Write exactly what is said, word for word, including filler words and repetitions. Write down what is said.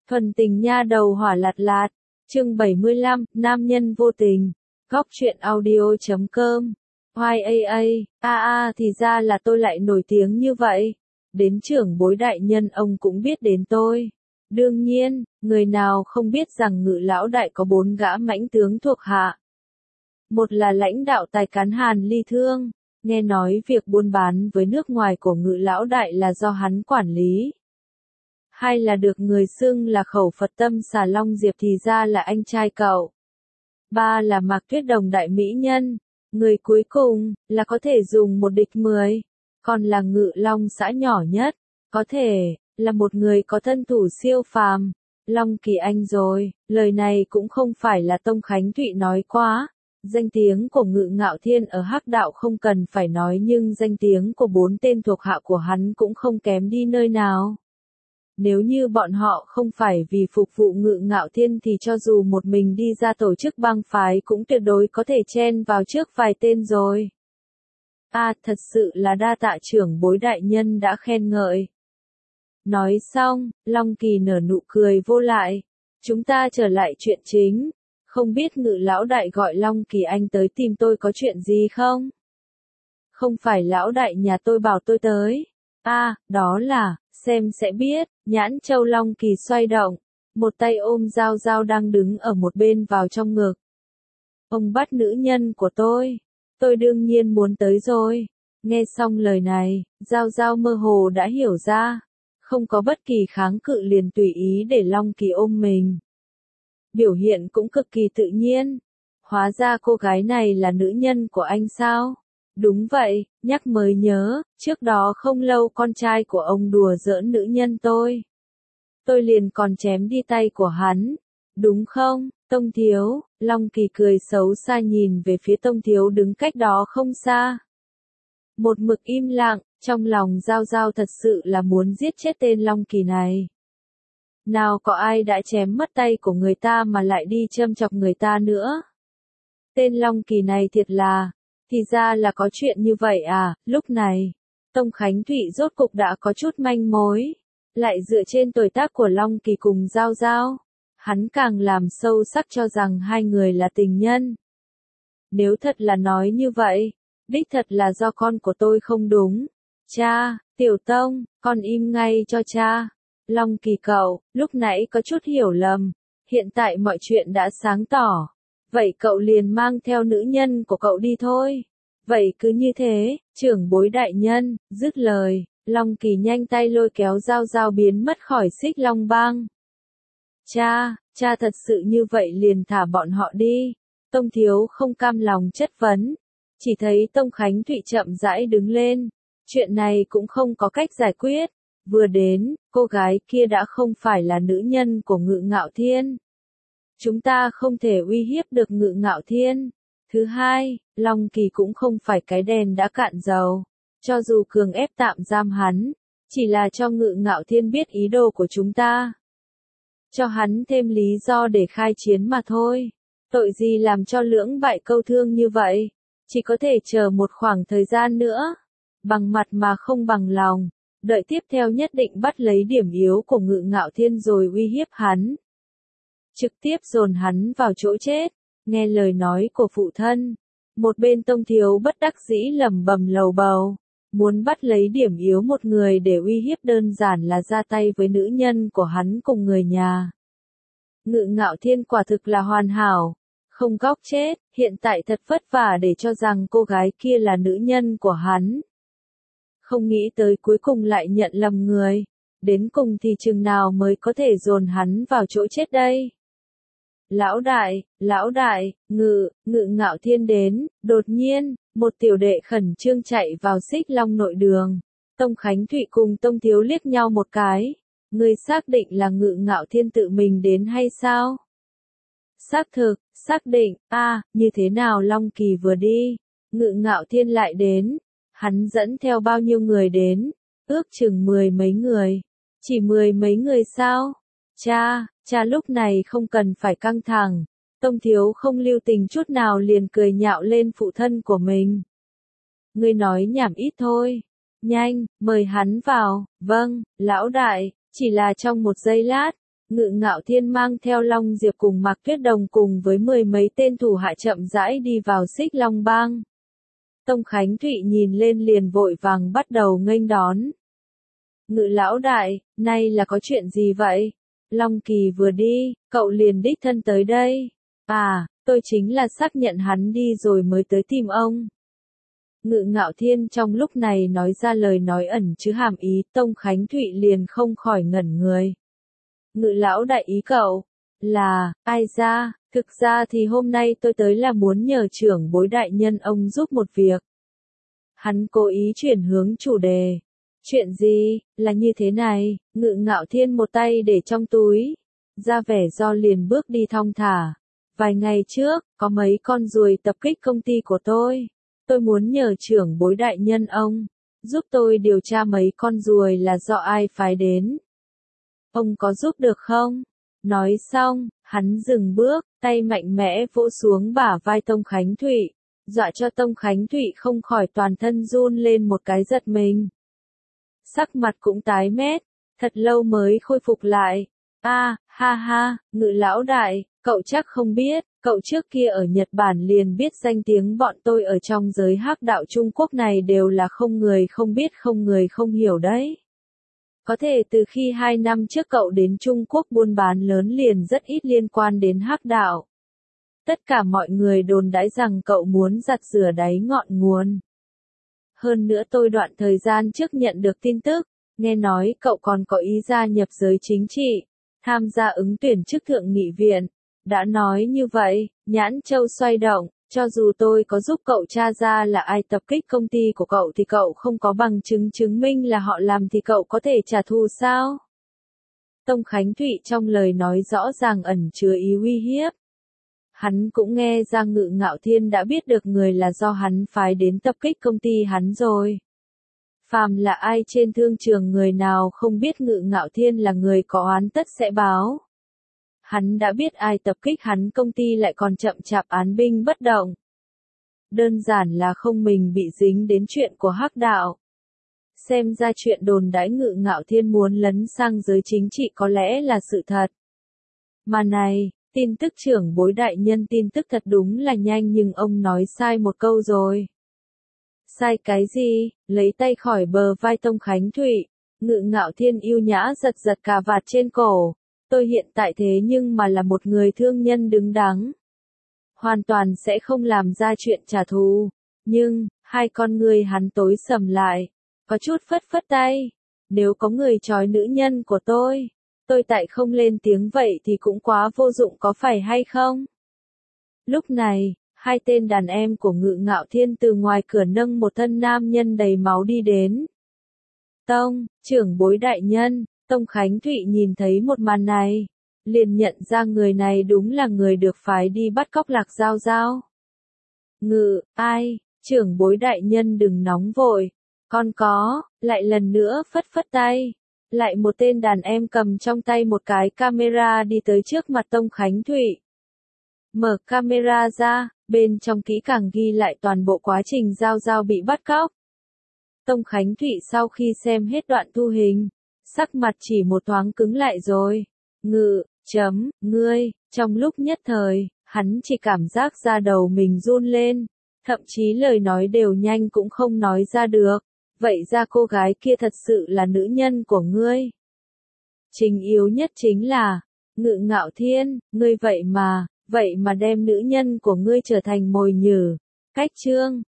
Thuần tình nha đầu hỏa lạt lạt, chương bảy mươi lăm, nam nhân vô tình, góc truyện audio chấm com, oai a a, a a thì ra là tôi lại nổi tiếng như vậy, đến trưởng bối đại nhân ông cũng biết đến tôi. Đương nhiên, người nào không biết rằng Ngự lão đại có bốn gã mãnh tướng thuộc hạ. Một là lãnh đạo tài cán Hàn Ly Thương, nghe nói việc buôn bán với nước ngoài của Ngự lão đại là do hắn quản lý. Hai là được người xưng là khẩu Phật tâm xà Long Diệp thì ra là anh trai cậu. Ba là Mạc Tuyết Đồng đại mỹ nhân. Người cuối cùng, là có thể dùng một địch mười. Còn là Ngự Long xã nhỏ nhất, có thể, là một người có thân thủ siêu phàm. Long Kỳ Anh rồi, lời này cũng không phải là Tông Khánh Thụy nói quá. Danh tiếng của Ngự Ngạo Thiên ở Hắc Đạo không cần phải nói nhưng danh tiếng của bốn tên thuộc hạ của hắn cũng không kém đi nơi nào. Nếu như bọn họ không phải vì phục vụ Ngự Ngạo Thiên thì cho dù một mình đi ra tổ chức bang phái cũng tuyệt đối có thể chen vào trước vài tên rồi. À, thật sự là đa tạ trưởng bối đại nhân đã khen ngợi. Nói xong, Long Kỳ nở nụ cười vô lại. Chúng ta trở lại chuyện chính. Không biết Ngự lão đại gọi Long Kỳ Anh tới tìm tôi có chuyện gì không? Không phải lão đại nhà tôi bảo tôi tới. À, đó là, xem sẽ biết. Nhãn châu Long Kỳ xoay động, một tay ôm Giao Giao đang đứng ở một bên vào trong ngực. Ông bắt nữ nhân của tôi, tôi đương nhiên muốn tới rồi. Nghe xong lời này, Giao Giao mơ hồ đã hiểu ra, không có bất kỳ kháng cự liền tùy ý để Long Kỳ ôm mình. Biểu hiện cũng cực kỳ tự nhiên. Hóa ra cô gái này là nữ nhân của anh sao? Đúng vậy, nhắc mới nhớ, trước đó không lâu con trai của ông đùa giỡn nữ nhân tôi. Tôi liền còn chém đi tay của hắn. Đúng không, Tông Thiếu? Long Kỳ cười xấu xa nhìn về phía Tông Thiếu đứng cách đó không xa. Một mực im lặng, trong lòng Giao Giao thật sự là muốn giết chết tên Long Kỳ này. Nào có ai đã chém mất tay của người ta mà lại đi châm chọc người ta nữa. Tên Long Kỳ này thiệt là... Thì ra là có chuyện như vậy à, lúc này, Tông Khánh Thụy rốt cục đã có chút manh mối, lại dựa trên tuổi tác của Long Kỳ cùng Giao Giao, hắn càng làm sâu sắc cho rằng hai người là tình nhân. Nếu thật là nói như vậy, đích thật là do con của tôi không đúng. Cha, Tiểu Tông, con im ngay cho cha. Long Kỳ cậu, lúc nãy có chút hiểu lầm, hiện tại mọi chuyện đã sáng tỏ. Vậy cậu liền mang theo nữ nhân của cậu đi thôi. Vậy cứ như thế, trưởng bối đại nhân, dứt lời, Long Kỳ nhanh tay lôi kéo Giao Giao biến mất khỏi Xích Long Bang. Cha, cha thật sự như vậy liền thả bọn họ đi. Tông Thiếu không cam lòng chất vấn. Chỉ thấy Tông Khánh Thụy chậm rãi đứng lên. Chuyện này cũng không có cách giải quyết. Vừa đến, cô gái kia đã không phải là nữ nhân của Ngự Ngạo Thiên. Chúng ta không thể uy hiếp được Ngự Ngạo Thiên. Thứ hai, Long Kỳ cũng không phải cái đèn đã cạn dầu. Cho dù cường ép tạm giam hắn, chỉ là cho Ngự Ngạo Thiên biết ý đồ của chúng ta. Cho hắn thêm lý do để khai chiến mà thôi. Tội gì làm cho lưỡng bại câu thương như vậy. Chỉ có thể chờ một khoảng thời gian nữa. Bằng mặt mà không bằng lòng. Đợi tiếp theo nhất định bắt lấy điểm yếu của Ngự Ngạo Thiên rồi uy hiếp hắn. Trực tiếp dồn hắn vào chỗ chết. Nghe lời nói của phụ thân, một bên Tông Thiếu bất đắc dĩ lẩm bẩm lầu bầu, muốn bắt lấy điểm yếu một người để uy hiếp đơn giản là ra tay với nữ nhân của hắn cùng người nhà. Ngự Ngạo Thiên quả thực là hoàn hảo, không góc chết, hiện tại thật vất vả để cho rằng cô gái kia là nữ nhân của hắn. Không nghĩ tới cuối cùng lại nhận lầm người, đến cùng thì chừng nào mới có thể dồn hắn vào chỗ chết đây. Lão đại, lão đại, ngự, Ngự Ngạo Thiên đến, đột nhiên, một tiểu đệ khẩn trương chạy vào Xích Long nội đường. Tông Khánh Thụy cùng Tông Thiếu liếc nhau một cái. Người xác định là Ngự Ngạo Thiên tự mình đến hay sao? Xác thực, xác định, a à, như thế nào Long Kỳ vừa đi, Ngự Ngạo Thiên lại đến. Hắn dẫn theo bao nhiêu người đến? Ước chừng mười mấy người. Chỉ mười mấy người sao? Cha, cha lúc này không cần phải căng thẳng. Tông Thiếu không lưu tình chút nào liền cười nhạo lên phụ thân của mình. Ngươi nói nhảm ít thôi. Nhanh, mời hắn vào. Vâng, lão đại, chỉ là trong một giây lát. Ngự Ngạo Thiên mang theo Long Diệp cùng Mạc Tuyết Đồng cùng với mười mấy tên thủ hạ chậm rãi đi vào Xích Long Bang. Tông Khánh Thụy nhìn lên liền vội vàng bắt đầu nghênh đón. Ngự lão đại, nay là có chuyện gì vậy? Long Kỳ vừa đi, cậu liền đích thân tới đây. À, tôi chính là xác nhận hắn đi rồi mới tới tìm ông. Ngự Ngạo Thiên trong lúc này nói ra lời nói ẩn chứa hàm ý, Tông Khánh Thụy liền không khỏi ngẩn người. Ngự lão đại ý cậu, là, ai ra, thực ra thì hôm nay tôi tới là muốn nhờ trưởng bối đại nhân ông giúp một việc. Hắn cố ý chuyển hướng chủ đề. Chuyện gì, là như thế này, Ngự Ngạo Thiên một tay để trong túi, ra vẻ do liền bước đi thong thả. Vài ngày trước, có mấy con ruồi tập kích công ty của tôi. Tôi muốn nhờ trưởng bối đại nhân ông, giúp tôi điều tra mấy con ruồi là do ai phái đến. Ông có giúp được không? Nói xong, hắn dừng bước, tay mạnh mẽ vỗ xuống bả vai Tông Khánh Thụy, dọa cho Tông Khánh Thụy không khỏi toàn thân run lên một cái giật mình. Sắc mặt cũng tái mét, thật lâu mới khôi phục lại. A, ha ha, Ngự lão đại, cậu chắc không biết, cậu trước kia ở Nhật Bản liền biết danh tiếng bọn tôi ở trong giới hắc đạo Trung Quốc này đều là không người không biết không người không hiểu đấy. Có thể từ khi hai năm trước cậu đến Trung Quốc buôn bán lớn liền rất ít liên quan đến hắc đạo. Tất cả mọi người đồn đãi rằng cậu muốn giặt rửa đáy ngọn nguồn. Hơn nữa tôi đoạn thời gian trước nhận được tin tức, nghe nói cậu còn có ý gia nhập giới chính trị, tham gia ứng tuyển chức thượng nghị viện. Đã nói như vậy, nhãn châu xoay động, cho dù tôi có giúp cậu tra ra là ai tập kích công ty của cậu thì cậu không có bằng chứng chứng minh là họ làm thì cậu có thể trả thù sao? Tông Khánh Thụy trong lời nói rõ ràng ẩn chứa ý uy hiếp. Hắn cũng nghe ra Ngự Ngạo Thiên đã biết được người là do hắn phái đến tập kích công ty hắn rồi. Phàm là ai trên thương trường người nào không biết Ngự Ngạo Thiên là người có oán tất sẽ báo. Hắn đã biết ai tập kích hắn công ty lại còn chậm chạp án binh bất động. Đơn giản là không mình bị dính đến chuyện của hắc đạo. Xem ra chuyện đồn đãi Ngự Ngạo Thiên muốn lấn sang giới chính trị có lẽ là sự thật. Mà này, tin tức trưởng bối đại nhân tin tức thật đúng là nhanh nhưng ông nói sai một câu rồi. Sai cái gì? Lấy tay khỏi bờ vai Tông Khánh Thụy, Ngự Ngạo Thiên yêu nhã giật giật cà vạt trên cổ. Tôi hiện tại thế nhưng mà là một người thương nhân đứng đắn. Hoàn toàn sẽ không làm ra chuyện trả thù. Nhưng, hai con người hắn tối sầm lại. Có chút phất phất tay. Nếu có người trói nữ nhân của tôi, tôi tại không lên tiếng vậy thì cũng quá vô dụng có phải hay không? Lúc này, hai tên đàn em của Ngự Ngạo Thiên từ ngoài cửa nâng một thân nam nhân đầy máu đi đến. Tông, trưởng bối đại nhân. Tông Khánh Thụy nhìn thấy một màn này, liền nhận ra người này đúng là người được phái đi bắt cóc Lạc Giao Giao. Ngự, ai, trưởng bối đại nhân đừng nóng vội, con có, lại lần nữa phất phất tay. Lại một tên đàn em cầm trong tay một cái camera đi tới trước mặt Tông Khánh Thụy. Mở camera ra, bên trong kỹ càng ghi lại toàn bộ quá trình Giao Giao bị bắt cóc. Tông Khánh Thụy sau khi xem hết đoạn thu hình, sắc mặt chỉ một thoáng cứng lại rồi. Ngự, chấm, ngươi, trong lúc nhất thời, hắn chỉ cảm giác da đầu mình run lên, thậm chí lời nói đều nhanh cũng không nói ra được. Vậy ra cô gái kia thật sự là nữ nhân của ngươi. Chính yếu nhất chính là, Ngự Ngạo Thiên, ngươi vậy mà, vậy mà đem nữ nhân của ngươi trở thành mồi nhử. Cách chương